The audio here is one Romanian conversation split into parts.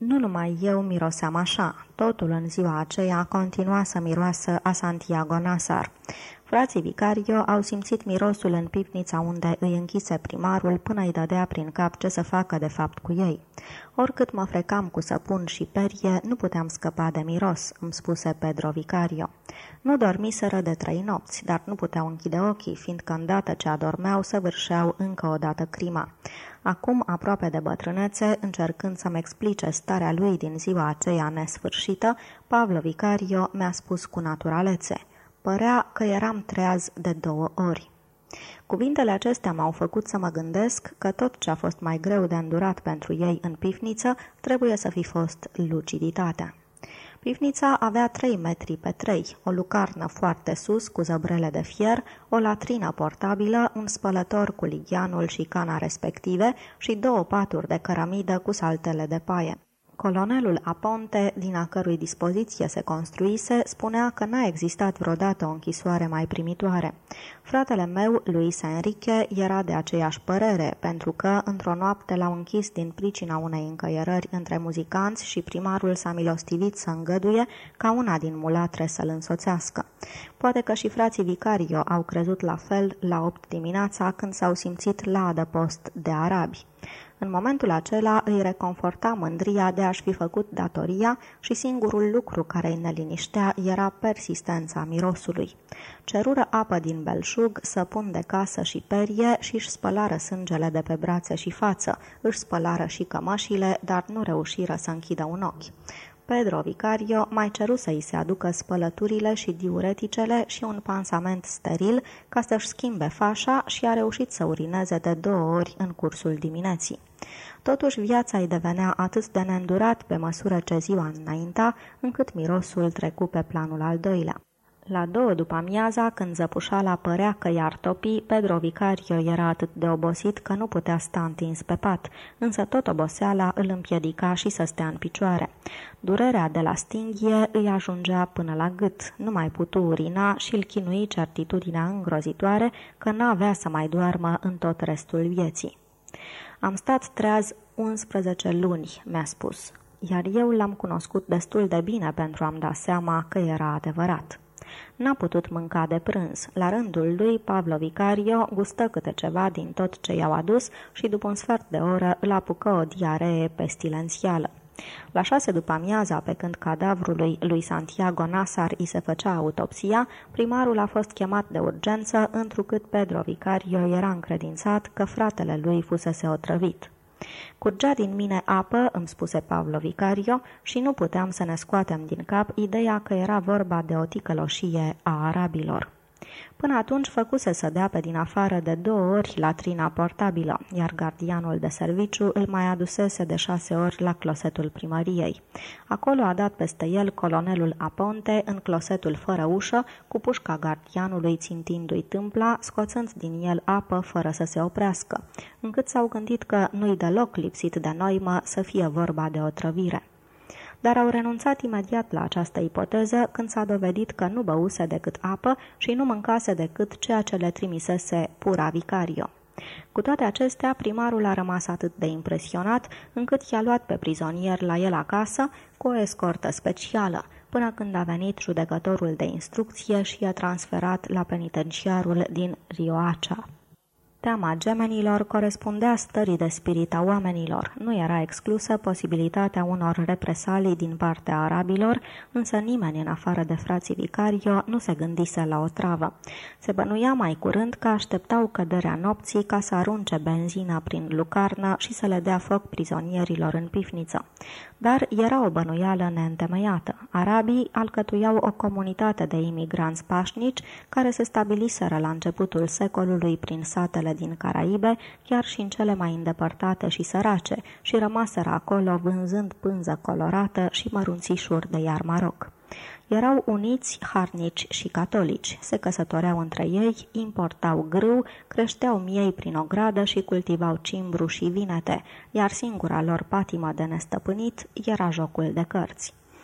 Nu numai eu miroseam așa, totul în ziua aceea continua să miroasă a Santiago Nasar. Frații Vicario au simțit mirosul în pivnița unde îi închise primarul până îi dădea prin cap ce să facă de fapt cu ei. Oricât mă frecam cu săpun și perie, nu puteam scăpa de miros, îmi spuse Pedro Vicario. Nu dormiseră de 3 nopți, dar nu puteau închide ochii, fiindcă îndată ce adormeau săvârșeau încă o dată crima. Acum, aproape de bătrânețe, încercând să-mi explice starea lui din ziua aceea nesfârșită, Pablo Vicario mi-a spus cu naturalețe: părea că eram treaz de 2 ori. Cuvintele acestea m-au făcut să mă gândesc că tot ce a fost mai greu de îndurat pentru ei în pivniță trebuie să fi fost luciditatea. Pivnița avea 3 metri pe 3, o lucarnă foarte sus cu zăbrele de fier, o latrină portabilă, un spălător cu ligheanul și cana respective și 2 paturi de cărămidă cu saltele de paie. Colonelul Aponte, din a cărui dispoziție se construise, spunea că n-a existat vreodată o închisoare mai primitoare. Fratele meu, Luis Enrique, era de aceeași părere, pentru că, într-o noapte, l-au închis din pricina unei încăierări între muzicanți și primarul s-a milostivit să îngăduie ca una din mulatre să-l însoțească. Poate că și frații Vicario au crezut la fel la 8 dimineața când s-au simțit la adăpost de arabi. În momentul acela îi reconforta mândria de a-și fi făcut datoria și singurul lucru care îi neliniștea era persistența mirosului. Cerură apă din belșug, săpun de casă și perie și își spălară sângele de pe brațe și față, își spălară și cămășile, dar nu reușiră să închidă un ochi. Pedro Vicario mai ceru să îi se aducă spălăturile și diureticele și un pansament steril ca să-și schimbe fașa și a reușit să urineze de 2 ori în cursul dimineții. Totuși viața îi devenea atât de neîndurat pe măsură ce ziua înainta, încât mirosul trecu pe planul al doilea. La 2 după amiaza, când zăpușala părea că i-ar topi, Pedro Vicario era atât de obosit că nu putea sta întins pe pat, însă tot oboseala îl împiedica și să stea în picioare. Durerea de la stinghie îi ajungea până la gât, nu mai putu urina și îl chinui certitudinea îngrozitoare că n-avea să mai doarmă în tot restul vieții. Am stat treaz 11 luni, mi-a spus, iar eu l-am cunoscut destul de bine pentru a-mi da seama că era adevărat. N-a putut mânca de prânz. La rândul lui, Pablo Vicario gustă câte ceva din tot ce i-au adus și după un sfert de oră îl apucă o diaree pestilențială. La 6 după amiaza, pe când cadavrului lui Santiago Nasar îi se făcea autopsia, primarul a fost chemat de urgență, întrucât Pedro Vicario era încredințat că fratele lui fusese otrăvit. Curgea din mine apă, îmi spuse Pablo Vicario, și nu puteam să ne scoatem din cap ideea că era vorba de o ticăloșie a arabilor. Până atunci făcuse să dea pe din afară de 2 ori latrina portabilă, iar gardianul de serviciu îl mai adusese de 6 ori la closetul primăriei. Acolo a dat peste el colonelul Aponte în closetul fără ușă, cu pușca gardianului țintindu-i tâmpla, scoțând din el apă fără să se oprească, încât s-au gândit că nu-i deloc lipsit de noimă să fie vorba de otrăvire. Dar au renunțat imediat la această ipoteză când s-a dovedit că nu băuse decât apă și nu mâncase decât ceea ce le trimisese pura Vicario. Cu toate acestea, primarul a rămas atât de impresionat încât i-a luat pe prizonier la el acasă cu o escortă specială, până când a venit judecătorul de instrucție și i-a transferat la penitenciarul din Riohacha. Teama gemenilor corespundea stării de spirit a oamenilor. Nu era exclusă posibilitatea unor represalii din partea arabilor, însă nimeni în afară de frații Vicario nu se gândise la o travă. Se bănuia mai curând că așteptau căderea nopții ca să arunce benzină prin lucarnă și să le dea foc prizonierilor în pifniță. Dar era o bănuială neîntemeiată. Arabii alcătuiau o comunitate de imigranți pașnici care se stabiliseră la începutul secolului prin satele din Caraibe, chiar și în cele mai îndepărtate și sărace, și rămaseră acolo vânzând pânză colorată și mărunțișuri de iar maroc. Erau uniți harnici și catolici, se căsătoreau între ei, importau grâu, creșteau miei prin ogradă și cultivau cimbru și vinete, iar singura lor patimă de nestăpânit era jocul de cărți.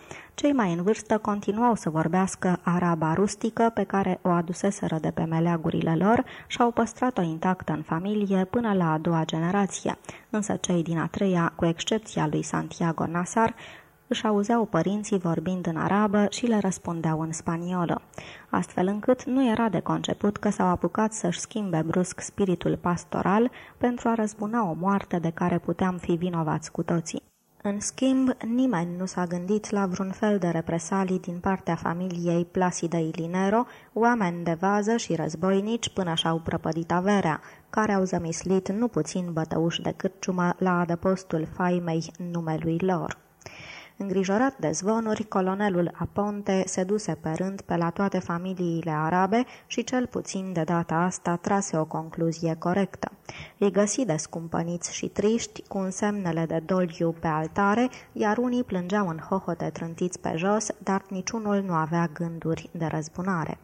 Cei mai în vârstă continuau să vorbească araba rustică pe care o aduseseră de pe meleagurile lor și au păstrat-o intactă în familie până la a doua generație, însă cei din a treia, cu excepția lui Santiago Nazar, își auzeau părinții vorbind în arabă și le răspundeau în spaniolă, astfel încât nu era de conceput că s-au apucat să-și schimbe brusc spiritul pastoral pentru a răzbuna o moarte de care puteam fi vinovați cu toții. În schimb, nimeni nu s-a gândit la vreun fel de represalii din partea familiei Placidei Linero, oameni de vază și războinici până și-au prăpădit averea, care au zămislit nu puțin bătăuși de cârciumă la adăpostul faimei numelui lor. Îngrijorat de zvonuri, colonelul Aponte se duse pe rând pe la toate familiile arabe și cel puțin de data asta trase o concluzie corectă. Îi găsi descumpăniți și triști, cu însemnele de doliu pe altare, iar unii plângeau în hohote trântiți pe jos, dar niciunul nu avea gânduri de răzbunare.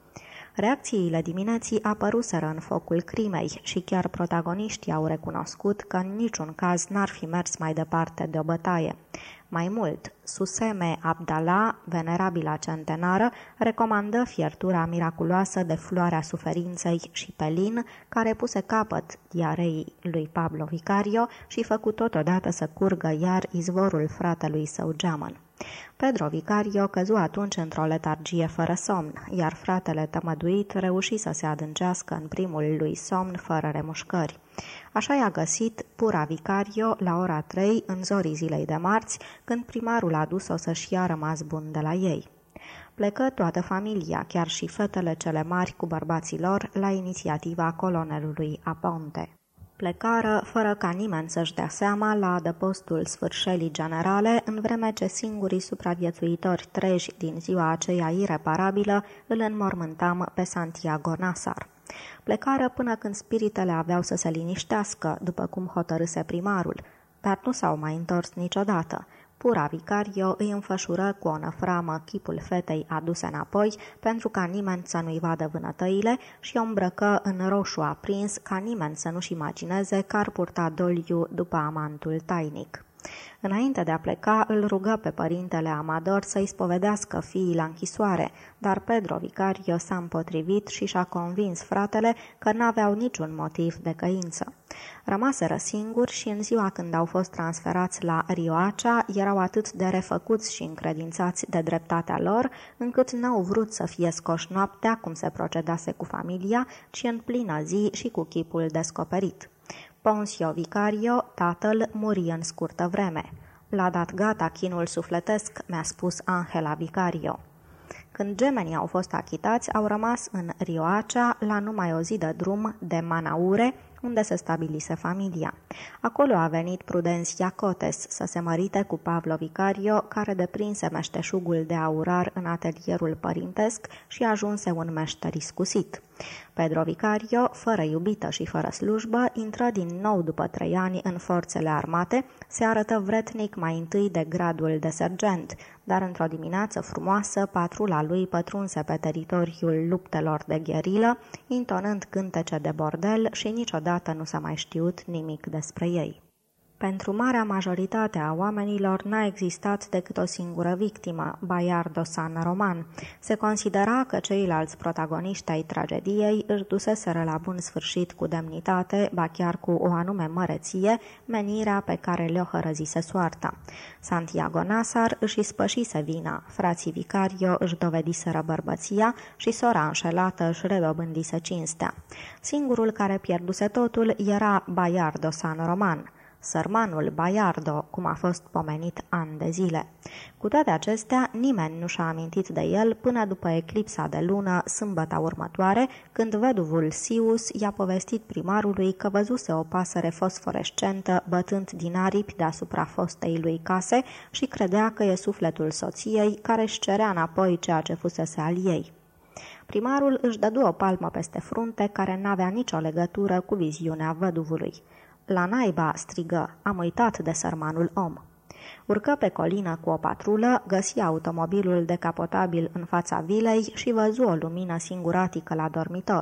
Reacțiile dimineții apăruseră în focul crimei și chiar protagoniștii au recunoscut că în niciun caz n-ar fi mers mai departe de o bătaie. Mai mult, Suseme Abdallah, venerabila centenară, recomandă fiertura miraculoasă de floarea suferinței și pelin, care puse capăt diareii lui Pablo Vicario și făcu totodată să curgă iar izvorul fratelui său geamăn. Pedro Vicario căzu atunci într-o letargie fără somn, iar fratele tămăduit reuși să se adâncească în primul lui somn fără remușcări. Așa i-a găsit Pura Vicario la ora 3 în zorii zilei de marți, când primarul a dus-o să-și ia rămas bun de la ei. Plecă toată familia, chiar și fetele cele mari cu bărbații lor, la inițiativa colonelului Aponte. Plecară, fără ca nimeni să-și dea seama, la adăpostul sfârșelii generale, în vreme ce singurii supraviețuitori treji din ziua aceea ireparabilă îl înmormântam pe Santiago Nazar. Plecară până când spiritele aveau să se liniștească, după cum hotărâse primarul, dar nu s-au mai întors niciodată. Pura Vicario îi înfășură cu o năframă chipul fetei aduse înapoi, pentru ca nimeni să nu-i vadă vânătăile, și o îmbrăcă în roșu aprins, ca nimeni să nu-și imagineze că ar purta doliu după amantul tainic. Înainte de a pleca, îl rugă pe părintele Amador să-i spovedească fiii la închisoare, dar Pedro Vicario s-a împotrivit și și-a convins fratele că n-aveau niciun motiv de căință. Rămaseră singuri și în ziua când au fost transferați la Riohacha, erau atât de refăcuți și încredințați de dreptatea lor, încât n-au vrut să fie scoși noaptea, cum se procedase cu familia, ci în plină zi și cu chipul descoperit. Poncio Vicario, tatăl, muri în scurtă vreme. L-a dat gata chinul sufletesc, mi-a spus Angela Vicario. Când gemenii au fost achitați, au rămas în Riohacha la numai o zi de drum de Manaure, unde se stabilise familia. Acolo a venit Prudenția Cotes să se mărite cu Pablo Vicario, care deprinse meșteșugul de aurar în atelierul părintesc și ajunse un meșter iscusit. Pedro Vicario, fără iubită și fără slujbă, intră din nou după 3 ani în forțele armate, se arătă vretnic mai întâi de gradul de sergent, dar într-o dimineață frumoasă, patrula lui pătrunse pe teritoriul luptelor de gherilă, intonând cântece de bordel și niciodată nu s-a mai știut nimic despre ei. Pentru marea majoritate a oamenilor n-a existat decât o singură victimă, Bayardo San Roman. Se considera că ceilalți protagoniști ai tragediei își duseseră la bun sfârșit cu demnitate, ba chiar cu o anume măreție, menirea pe care le-o hărăzise soarta. Santiago Nazar își spășise vina, frații Vicario își dovediseră bărbăția și sora înșelată își redobândise cinstea. Singurul care pierduse totul era Bayardo San Roman, sărmanul Bayardo, cum a fost pomenit ani de zile. Cu toate acestea, nimeni nu și-a amintit de el până după eclipsa de lună, sâmbăta următoare, când văduvul Sius i-a povestit primarului că văzuse o pasăre fosforescentă bătând din aripi deasupra fostei lui case și credea că e sufletul soției, care își cerea înapoi ceea ce fusese al ei. Primarul își dădu o palmă peste frunte care n-avea nicio legătură cu viziunea văduvului. La naiba, strigă, am uitat de sărmanul om. Urcă pe colină cu o patrulă, găsi automobilul decapotabil în fața vilei și văzu o lumină singuratică la dormitor.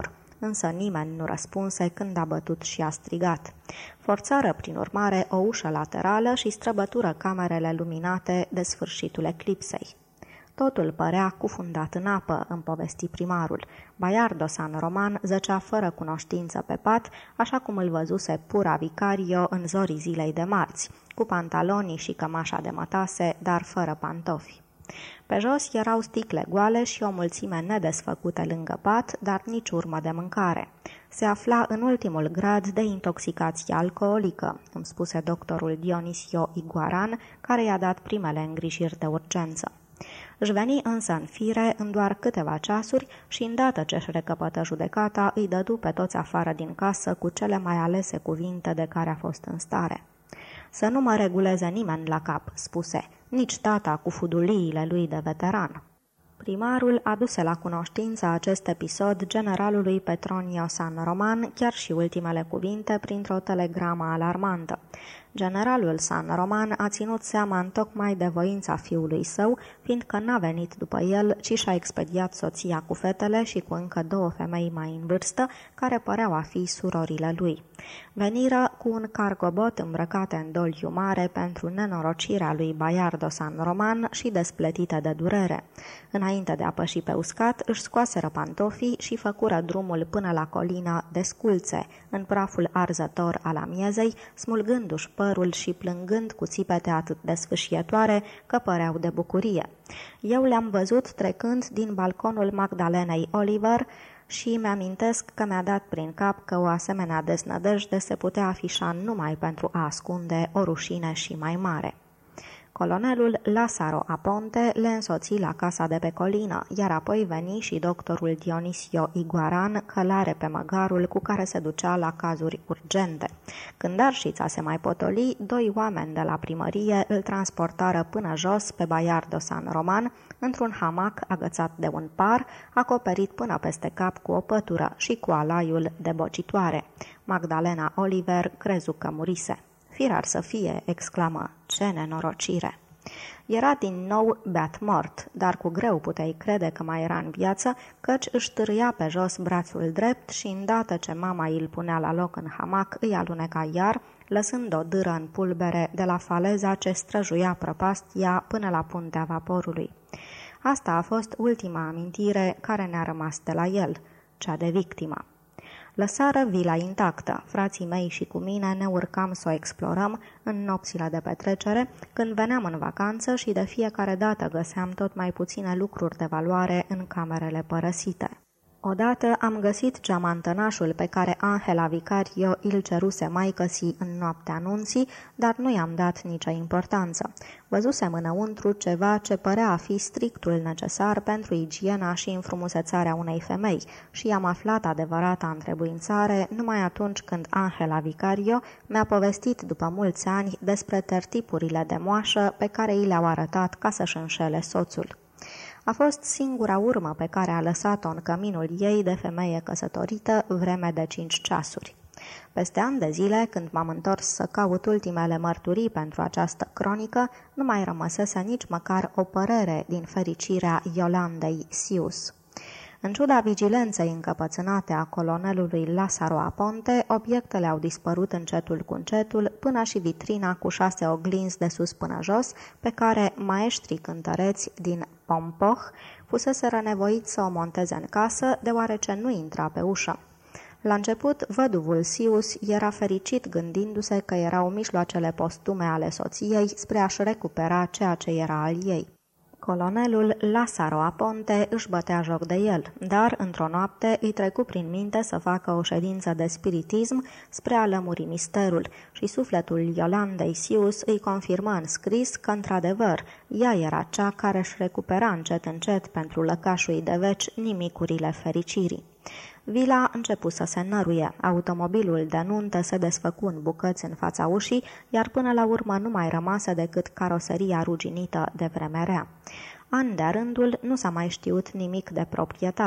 însă nimeni nu răspunse când a bătut și a strigat. Forțară, prin urmare, o ușă laterală și străbătură camerele luminate de sfârșitul eclipsei. Totul părea cufundat în apă, îmi povesti primarul. Baiardo San Roman zăcea fără cunoștință pe pat, așa cum îl văzuse pura Vicario în zorii zilei de marți, cu pantalonii și cămașa de mătase, dar fără pantofi. Pe jos erau sticle goale și o mulțime nedesfăcute lângă pat, dar nici urmă de mâncare. Se afla în ultimul grad de intoxicație alcoolică, îmi spuse doctorul Dionisio Iguaran, care i-a dat primele îngrijiri de urgență. Își veni însă în fire în doar câteva ceasuri și, îndată ce își recăpătă judecata, îi dădu pe toți afară din casă cu cele mai alese cuvinte de care a fost în stare. Să nu mă reguleze nimeni la cap, spuse, nici tata cu fuduliile lui de veteran. Primarul aduse la cunoștință acest episod generalului Petronio San Roman, chiar și ultimele cuvinte, printr-o telegramă alarmantă. Generalul San Roman a ținut seama întocmai de voința fiului său, fiindcă n-a venit după el, ci și-a expediat soția cu fetele și cu încă 2 femei mai în vârstă, care păreau a fi surorile lui. Veniră cu un cargobot îmbrăcate în doliu mare pentru nenorocirea lui Baiardo San Roman și despletite de durere. Înainte de a păși pe uscat, își scoaseră pantofii și făcură drumul până la colină de Sculțe, în praful arzător al amiezei, smulgându-și părul și plângând cu țipete atât de sfâșietoare că păreau de bucurie. Eu le-am văzut trecând din balconul Magdalenei Oliver și mi-amintesc că mi-a dat prin cap că o asemenea deznădejde se putea afișa numai pentru a ascunde o rușine și mai mare. Colonelul Lazzaro Aponte le însoți la casa de pe colină, iar apoi veni și doctorul Dionisio Iguaran, călare pe măgarul cu care se ducea la cazuri urgente. Când arșița se mai potoli, 2 oameni de la primărie îl transportară până jos pe Baiardo San Roman, într-un hamac agățat de un par, acoperit până peste cap cu o pătură și cu alaiul de bocitoare. Magdalena Oliver crezu că murise. Firar să fie, exclamă, ce nenorocire! Era din nou beat mort, dar cu greu puteai crede că mai era în viață, căci își târâia pe jos brațul drept și, îndată ce mama îl punea la loc în hamac, îi aluneca iar, lăsând o dâră în pulbere de la faleza ce străjuia prăpastia până la puntea vaporului. Asta a fost ultima amintire care ne-a rămas de la el, cea de victimă. Lăsară vila intactă. Frații mei și cu mine ne urcam să o explorăm în nopțile de petrecere, când veneam în vacanță și de fiecare dată găseam tot mai puține lucruri de valoare în camerele părăsite. Odată am găsit geamantănașul pe care Angela Vicario îl ceruse maicăsii în noaptea anunții, dar nu i-am dat nicio importanță. Văzusem înăuntru ceva ce părea a fi strictul necesar pentru igiena și înfrumusețarea unei femei și am aflat adevărata întrebuințare numai atunci când Angela Vicario mi-a povestit după mulți ani despre tertipurile de moașă pe care i le-au arătat ca să-și înșele soțul. A fost singura urmă pe care a lăsat-o în căminul ei de femeie căsătorită vreme de 5 ceasuri. Peste ani de zile, când m-am întors să caut ultimele mărturii pentru această cronică, nu mai rămăsese nici măcar o părere din fericirea Iolandei Sius. În ciuda vigilenței încăpățânate a colonelului Lazzaro Aponte, obiectele au dispărut încetul cu încetul, până și vitrina cu 6 oglinzi de sus până jos, pe care maestrii cântăreți din Pompoch fuseseră nevoiți să o monteze în casă, deoarece nu intra pe ușă. La început, văduvul Sius era fericit gândindu-se că erau mijloacele postume ale soției spre a-și recupera ceea ce era al ei. Colonelul Lazzaro Aponte își bătea joc de el, dar, într-o noapte, îi trecu prin minte să facă o ședință de spiritism spre a lămuri misterul și sufletul Iolandei Sius îi confirmă în scris că, într-adevăr, ea era cea care își recupera încet pentru lăcașul de veci nimicurile fericirii. Vila începu să se năruie, automobilul de nuntă se desfăcu în bucăți în fața ușii, iar până la urmă nu mai rămase decât caroseria ruginită de vreme rea. An de-a rândul nu s-a mai știut nimic de proprietar.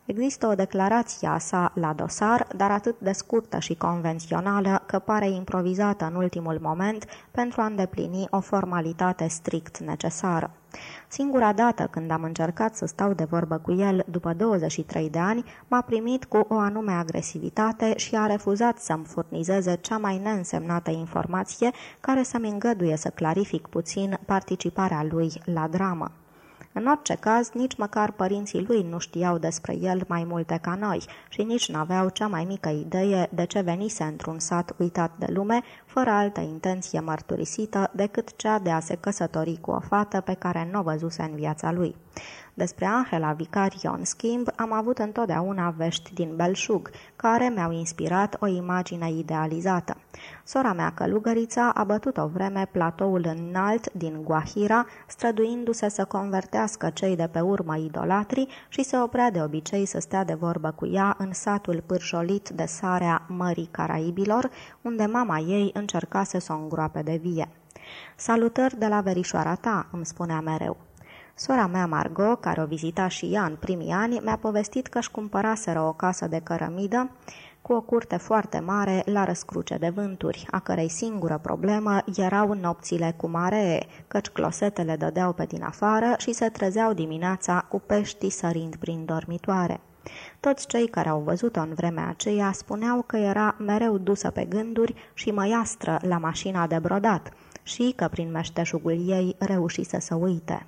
Există o declarație a sa la dosar, dar atât de scurtă și convențională că pare improvizată în ultimul moment pentru a îndeplini o formalitate strict necesară. Singura dată când am încercat să stau de vorbă cu el după 23 de ani, m-a primit cu o anume agresivitate și a refuzat să-mi furnizeze cea mai neînsemnată informație care să-mi îngăduie să clarific puțin participarea lui la dramă. În orice caz, nici măcar părinții lui nu știau despre el mai multe ca noi și nici n-aveau cea mai mică idee de ce venise într-un sat uitat de lume, fără altă intenție mărturisită decât cea de a se căsători cu o fată pe care nu o văzuse în viața lui. Despre Angela Vicario, în schimb, am avut întotdeauna vești din belșug, care mi-au inspirat o imagine idealizată. Sora mea călugărița a bătut o vreme platoul înalt din Guajira, străduindu-se să convertească cei de pe urmă idolatrii și se oprea de obicei să stea de vorbă cu ea în satul pârjolit de sarea Mării Caraibilor, unde mama ei încercase să o îngroape de vie. "Salutări de la verișoara ta," îmi spunea mereu. Sora mea, Margot, care o vizita și ea în primii ani, mi-a povestit că își cumpăraseră o casă de cărămidă cu o curte foarte mare la răscruce de vânturi, a cărei singură problemă erau nopțile cu maree, căci closetele dădeau pe din afară și se trezeau dimineața cu peștii sărind prin dormitoare. Toți cei care au văzut-o în vremea aceea spuneau că era mereu dusă pe gânduri și măiastră la mașina de brodat și că prin meșteșugul ei reușise să uite.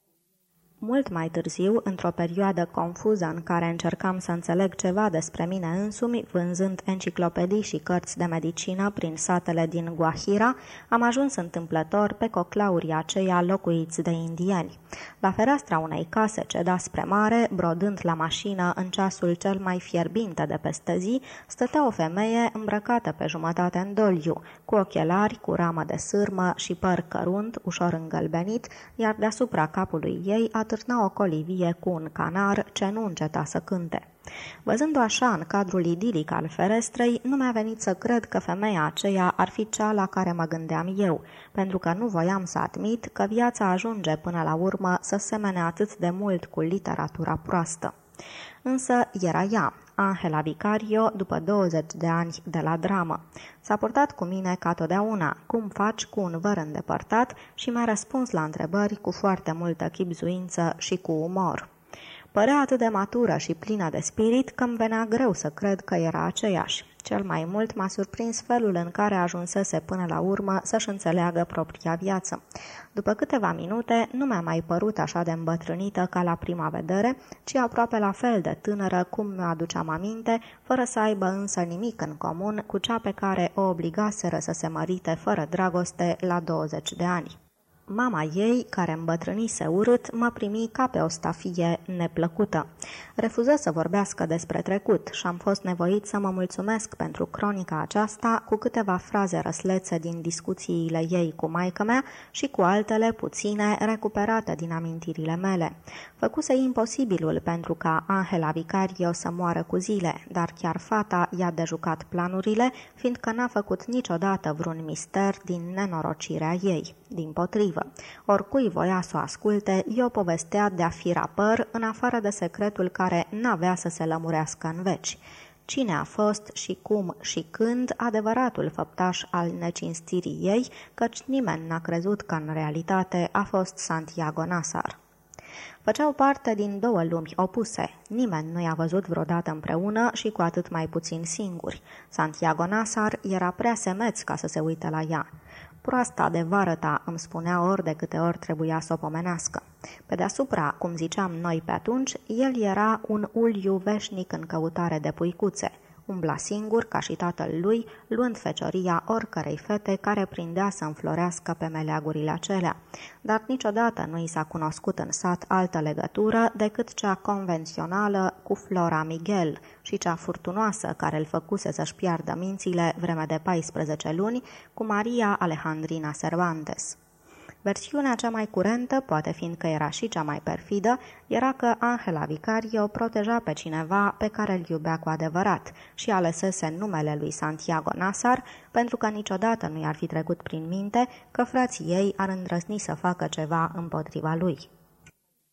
Mult mai târziu, într-o perioadă confuză în care încercam să înțeleg ceva despre mine însumi, vânzând enciclopedii și cărți de medicină prin satele din Guajira, am ajuns întâmplător pe coclaurii aceia locuiți de indieni. La fereastra unei case ce da spre mare, brodând la mașină în ceasul cel mai fierbinte de peste zi, stătea o femeie îmbrăcată pe jumătate în doliu, cu ochelari, cu ramă de sârmă și păr cărunt, ușor îngălbenit, iar deasupra capului ei atârna o colivie cu un canar ce nu înceta să cânte. Văzând-o așa în cadrul idilic al ferestrei, nu mi-a venit să cred că femeia aceea ar fi cea la care mă gândeam eu, pentru că nu voiam să admit că viața ajunge până la urmă să semene atât de mult cu literatura proastă. Însă era ea, Angela Vicario, după 20 de ani de la dramă. S-a purtat cu mine ca totdeauna, cum faci cu un văr îndepărtat, și mi-a răspuns la întrebări cu foarte multă chibzuință și cu umor. Părea atât de matură și plină de spirit că îmi venea greu să cred că era aceeași. Cel mai mult m-a surprins felul în care ajunsese până la urmă să-și înțeleagă propria viață. După câteva minute, nu mi-a mai părut așa de îmbătrânită ca la prima vedere, ci aproape la fel de tânără cum mi-o aduceam aminte, fără să aibă însă nimic în comun cu cea pe care o obligaseră să se mărite fără dragoste la 20 de ani. Mama ei, care îmbătrânise urât, mă primi ca pe o stafie neplăcută. Refuză să vorbească despre trecut și am fost nevoit să mă mulțumesc pentru cronica aceasta cu câteva fraze răslețe din discuțiile ei cu maică-mea și cu altele puține recuperate din amintirile mele. Făcuse imposibilul pentru ca Angela Vicario să moară cu zile, dar chiar fata i-a dejucat planurile, fiindcă n-a făcut niciodată vreun mister din nenorocirea ei. Dimpotrivă, oricui voia să o asculte, i-o povestea de-a fi rapăr, în afară de secretul care n-avea să se lămurească în veci. Cine a fost și cum și când adevăratul făptaș al necinstirii ei, căci nimeni n-a crezut că în realitate a fost Santiago Nazar. Făceau parte din două lumi opuse. Nimeni nu i-a văzut vreodată împreună și cu atât mai puțin singuri. Santiago Nazar era prea semeț ca să se uite la ea. Proasta de vară ta, îmi spunea ori de câte ori trebuia să o pomenească. Pe deasupra, cum ziceam noi pe atunci, el era un uliu veșnic în căutare de puicuțe. Umbla singur, ca și tatăl lui, luând fecioria oricărei fete care prindea să înflorească pe meleagurile acelea. Dar niciodată nu i s-a cunoscut în sat altă legătură decât cea convențională cu Flora Miguel și cea furtunoasă care îl făcuse să-și piardă mințile vreme de 14 luni cu Maria Alejandrina Cervantes. Versiunea cea mai curentă, poate fiindcă era și cea mai perfidă, era că Angela Vicario proteja pe cineva pe care îl iubea cu adevărat și alesese numele lui Santiago Nazar pentru că niciodată nu i-ar fi trecut prin minte că frații ei ar îndrăzni să facă ceva împotriva lui.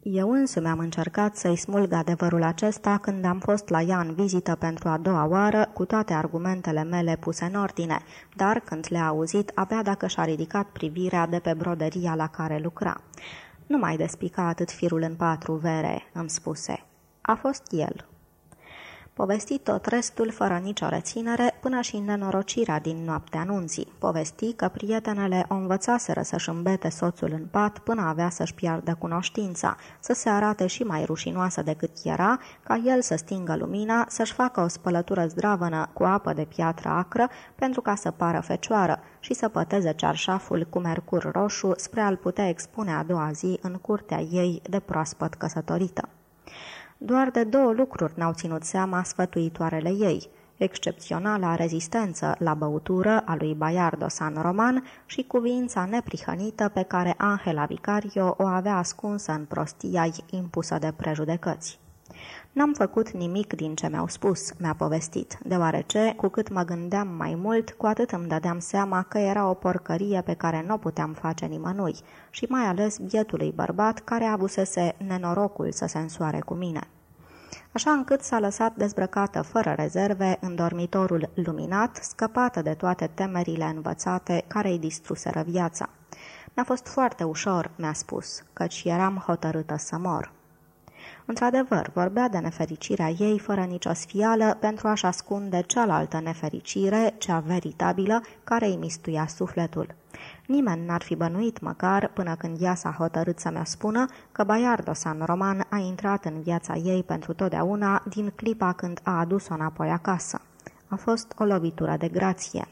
Eu însumi am încercat să-i smulg adevărul acesta când am fost la ea în vizită pentru a doua oară, cu toate argumentele mele puse în ordine, dar când le-a auzit, abia dacă și-a ridicat privirea de pe broderia la care lucra. Nu mai despica atât firul în 4, Vere, îmi spuse. A fost el. Povesti tot restul fără nicio reținere, până și nenorocirea din noaptea anunții. Povesti că prietenele o învățaseră să-și îmbete soțul în pat până avea să-și piardă cunoștința, să se arate și mai rușinoasă decât era, ca el să stingă lumina, să-și facă o spălătură zdravănă cu apă de piatră acră pentru ca să pară fecioară și să păteze cearșaful cu mercur roșu spre a-l putea expune a doua zi în curtea ei de proaspăt căsătorită. Doar de 2 lucruri n-au ținut seama sfătuitoarele ei, excepționala rezistență la băutură a lui Baiardo San Roman și cuviința neprihănită pe care Angela Vicario o avea ascunsă în prostia-i impusă de prejudecăți. N-am făcut nimic din ce mi-au spus, mi-a povestit, deoarece, cu cât mă gândeam mai mult, cu atât îmi dădeam seama că era o porcărie pe care nu o puteam face nimănui, și mai ales bietului bărbat care avusese nenorocul să se însoare cu mine. Așa încât s-a lăsat dezbrăcată fără rezerve în dormitorul luminat, scăpată de toate temerile învățate care îi distruseră viața. Mi-a fost foarte ușor, mi-a spus, căci eram hotărâtă să mor. Într-adevăr, vorbea de nefericirea ei fără nicio sfială pentru a-și ascunde cealaltă nefericire, cea veritabilă, care îi mistuia sufletul. Nimeni n-ar fi bănuit măcar, până când ea s-a hotărât să mi-o spună, că Baiardo San Roman a intrat în viața ei pentru totdeauna din clipa când a adus-o înapoi acasă. A fost o lovitură de grație.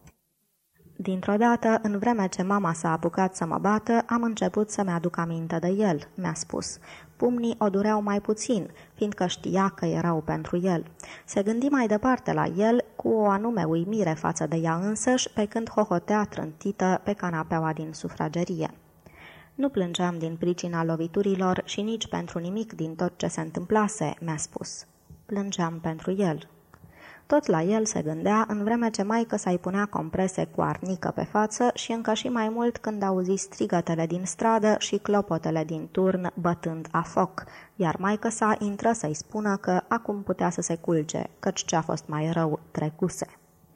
Dintr-o dată, în vreme ce mama s-a apucat să mă bată, am început să-mi aduc aminte de el, mi-a spus. Pumnii o dureau mai puțin, fiindcă știa că erau pentru el. Se gândi mai departe la el, cu o anume uimire față de ea însăși, pe când hohotea trântită pe canapeaua din sufragerie. Nu plângeam din pricina loviturilor și nici pentru nimic din tot ce se întâmplase, mi-a spus. Plângeam pentru el. Tot la el se gândea, în vreme ce maică sa-i punea comprese cu arnică pe față și încă și mai mult când auzi strigătele din stradă și clopotele din turn bătând a foc, iar maică sa intră să-i spună că acum putea să se culce, căci ce-a fost mai rău trecuse.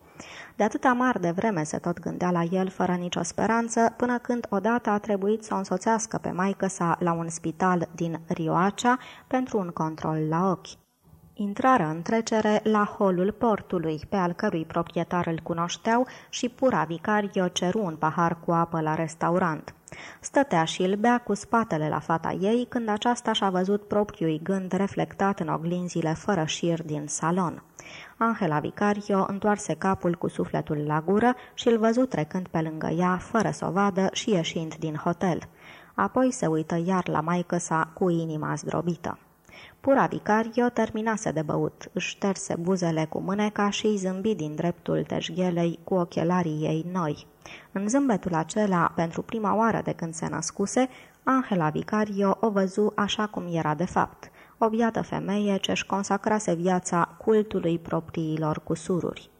De atâta mar de vreme se tot gândea la el fără nicio speranță, până când odată a trebuit să o însoțească pe maică sa la un spital din Rioacea pentru un control la ochi. Intrară în trecere la holul portului, pe al cărui proprietar îl cunoșteau, și Pura Vicario ceru un pahar cu apă la restaurant. Stătea și îl bea cu spatele la fata ei, când aceasta și-a văzut propriul gând reflectat în oglinzile fără șir din salon. Angela Vicario întoarse capul cu sufletul la gură și îl văzu trecând pe lângă ea, fără să o vadă și ieșind din hotel. Apoi se uită iar la maică sa cu inima zdrobită. Pura Vicario terminase de băut, își șterse buzele cu mâneca și îi zâmbi din dreptul teșghelei cu ochelarii ei noi. În zâmbetul acela, pentru prima oară de când se născuse, Angela Vicario o văzu așa cum era de fapt, o biată femeie ce-și consacrase viața cultului propriilor cusururi.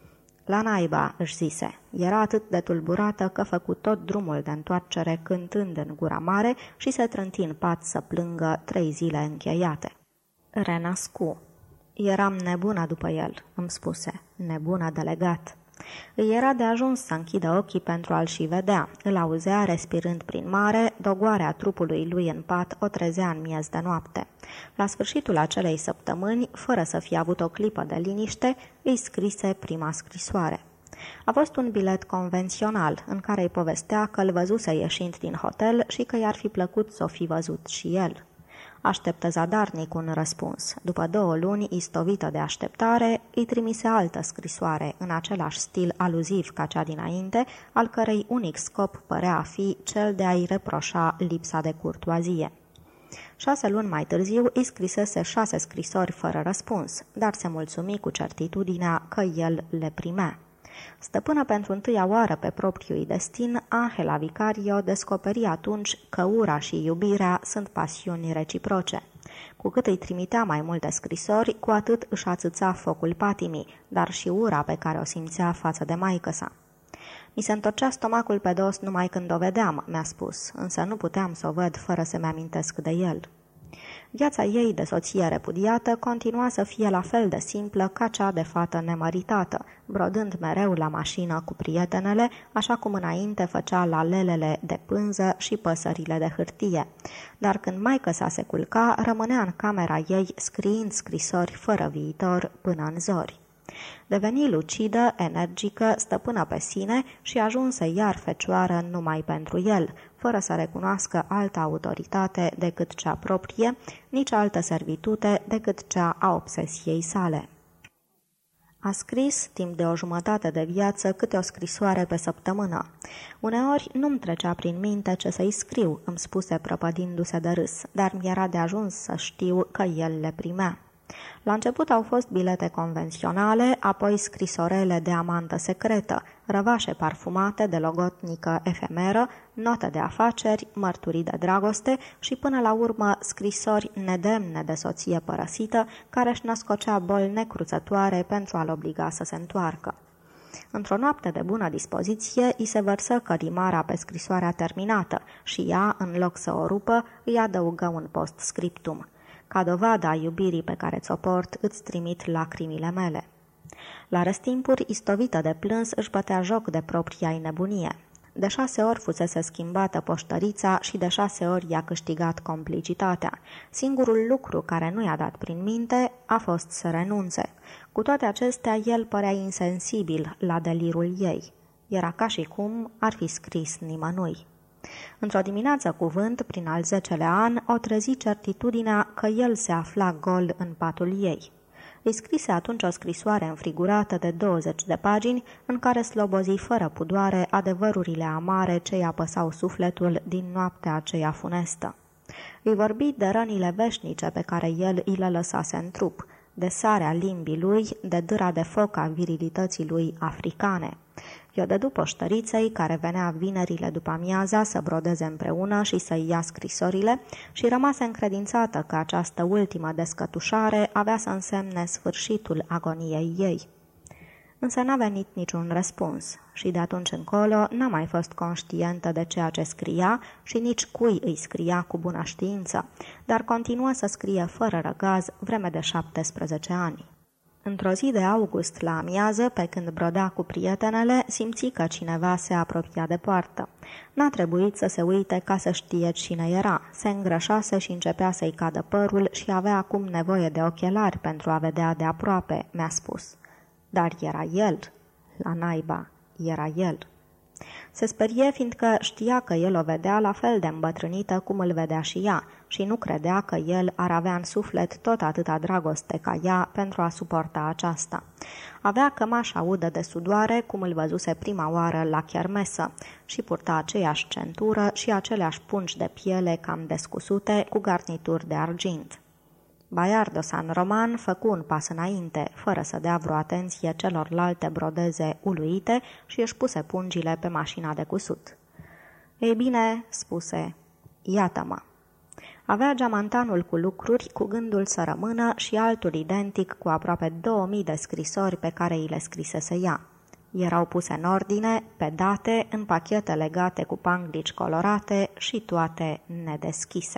La naiba, își zise, era atât de tulburată că făcu tot drumul de întoarcere cântând în gura mare și se trânti în pat să plângă 3 zile încheiate. Renascu. Eram nebună după el, îmi spuse, nebună de legat. Îi era de ajuns să închidă ochii pentru a-l și vedea. Îl auzea respirând prin mare, dogoarea trupului lui în pat o trezea în miez de noapte. La sfârșitul acelei săptămâni, fără să fie avut o clipă de liniște, îi scrise prima scrisoare. A fost un bilet convențional, în care îi povestea că îl văzuse ieșind din hotel și că i-ar fi plăcut să o fi văzut și el. Așteptă zadarnic un răspuns. După 2 luni, istovită de așteptare, îi trimise altă scrisoare, în același stil aluziv ca cea dinainte, al cărei unic scop părea a fi cel de a-i reproșa lipsa de curtoazie. 6 luni mai târziu îi scrisese 6 scrisori fără răspuns, dar se mulțumi cu certitudinea că el le primea. Stăpână pentru întâia oară pe propriul destin, Angela Vicario descoperi atunci că ura și iubirea sunt pasiuni reciproce. Cu cât îi trimitea mai multe scrisori, cu atât își ațâța focul patimii, dar și ura pe care o simțea față de maică-sa. Mi se întorcea stomacul pe dos numai când o vedeam, mi-a spus, însă nu puteam să o văd fără să-mi amintesc de el. Viața ei de soție repudiată continua să fie la fel de simplă ca cea de fată nemăritată, brodând mereu la mașină cu prietenele, așa cum înainte făcea la lelele de pânză și păsările de hârtie. Dar când maică-sa se culca, rămânea în camera ei scriind scrisori fără viitor până în zori. Deveni lucidă, energică, stăpână pe sine și ajunse iar fecioară numai pentru el, fără să recunoască altă autoritate decât cea proprie, nici altă servitute decât cea a obsesiei sale. A scris, timp de o jumătate de viață, câte o scrisoare pe săptămână. Uneori nu-mi trecea prin minte ce să-i scriu, îmi spuse prăpădindu-se de râs, dar mi-era de ajuns să știu că el le primea. La început au fost bilete convenționale, apoi scrisorele de amantă secretă, răvașe parfumate de logotnică efemeră, note de afaceri, mărturii de dragoste și până la urmă scrisori nedemne de soție părăsită, care își născocea boli necruțătoare pentru a-l obliga să se întoarcă. Într-o noapte de bună dispoziție, îi se vărsă cărimara pe scrisoarea terminată și ea, în loc să o rupă, îi adăugă un post-scriptum. Ca dovadă a iubirii pe care ți-o port, îți trimit lacrimile mele. La răstimpuri, istovită de plâns, își bătea joc de propria-i nebunie. De 6 ori fusese schimbată poștărița și de 6 ori i-a câștigat complicitatea. Singurul lucru care nu i-a dat prin minte a fost să renunțe. Cu toate acestea, el părea insensibil la delirul ei. Era ca și cum ar fi scris nimănui. Într-o dimineață cu vânt, prin al 10-lea an, o trezi certitudinea că el se afla gol în patul ei. Îi scrise atunci o scrisoare înfrigurată de 20 de pagini, în care slobozi fără pudoare adevărurile amare ce i apăsau sufletul din noaptea aceea funestă. Îi vorbi de rănile veșnice pe care el îi le lăsase în trup, de sarea limbii lui, de dâra de foc a virilității lui africane. I-o dădu poștăriței, care venea vinerile după amiaza să brodeze împreună și să-i ia scrisorile, și rămase încredințată că această ultimă descătușare avea să însemne sfârșitul agoniei ei. Însă n-a venit niciun răspuns și de atunci încolo n-a mai fost conștientă de ceea ce scria și nici cui îi scria cu bună știință, dar continuă să scrie fără răgaz vreme de 17 ani. Într-o zi de august la amiază, pe când brodea cu prietenele, simți că cineva se apropia de poartă. N-a trebuit să se uite ca să știe cine era. Se îngrășase și începea să-i cadă părul și avea acum nevoie de ochelari pentru a vedea de aproape, mi-a spus. Dar era el. La naiba, era el. Se sperie fiindcă știa că el o vedea la fel de îmbătrânită cum îl vedea și ea și nu credea că el ar avea în suflet tot atâta dragoste ca ea pentru a suporta aceasta. Avea cămașa udă de sudoare cum îl văzuse prima oară la chermesă și purta aceeași centură și aceleași pungi de piele cam descusute cu garnituri de argint. Baiardo San Roman făcu un pas înainte, fără să dea vreo atenție celorlalte brodeze uluite și își puse pungile pe mașina de cusut. Ei bine, spuse, iată-mă. Avea geamantanul cu lucruri, cu gândul să rămână și altul identic cu aproape 2000 de scrisori pe care îi le scrisese ea. Erau puse în ordine, pe date, în pachete legate cu panglici colorate și toate nedeschise.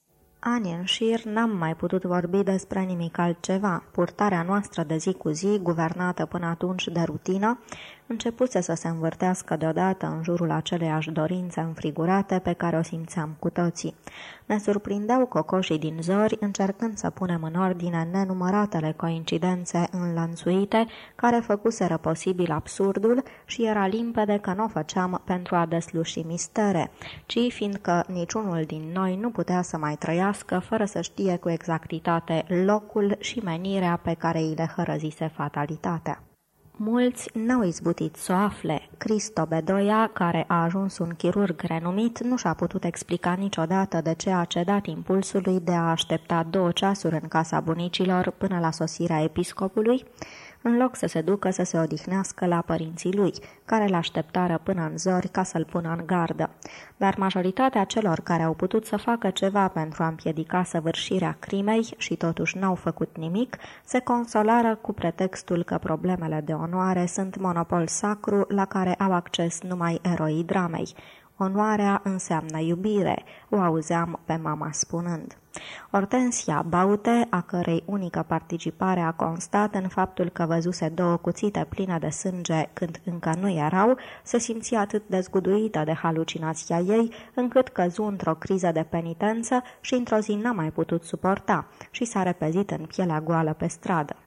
Ani în șir n-am mai putut vorbi despre nimic altceva. Purtarea noastră de zi cu zi, guvernată până atunci de rutină, începuse să se învârtească deodată în jurul aceleiași dorințe înfrigurate pe care o simțeam cu toții. Ne surprindeau cocoșii din zori, încercând să punem în ordine nenumăratele coincidențe înlănțuite care făcuseră posibil absurdul și era limpede că nu o făceam pentru a desluși mistere, ci fiindcă niciunul din noi nu putea să mai trăiască fără să știe cu exactitate locul și menirea pe care îi le hărăzise fatalitatea. Mulți n-au izbutit să o afle. Cristo Bedoia, care a ajuns un chirurg renumit, nu și-a putut explica niciodată de ce a cedat impulsului de a aștepta 2 ceasuri în casa bunicilor până la sosirea episcopului. în loc să se ducă să se odihnească la părinții lui, care l-așteptară până în zori ca să-l pună în gardă. Dar majoritatea celor care au putut să facă ceva pentru a împiedica săvârșirea crimei și totuși n-au făcut nimic, se consolară cu pretextul că problemele de onoare sunt monopol sacru la care au acces numai eroii dramei. Onoarea înseamnă iubire, o auzeam pe mama spunând. Hortensia Baute, a cărei unică participare a constat în faptul că văzuse 2 cuțite pline de sânge când încă nu erau, se simțea atât de zguduită de halucinația ei, încât căzu într-o criză de penitență și într-o zi n-a mai putut suporta și s-a repezit în pielea goală pe stradă.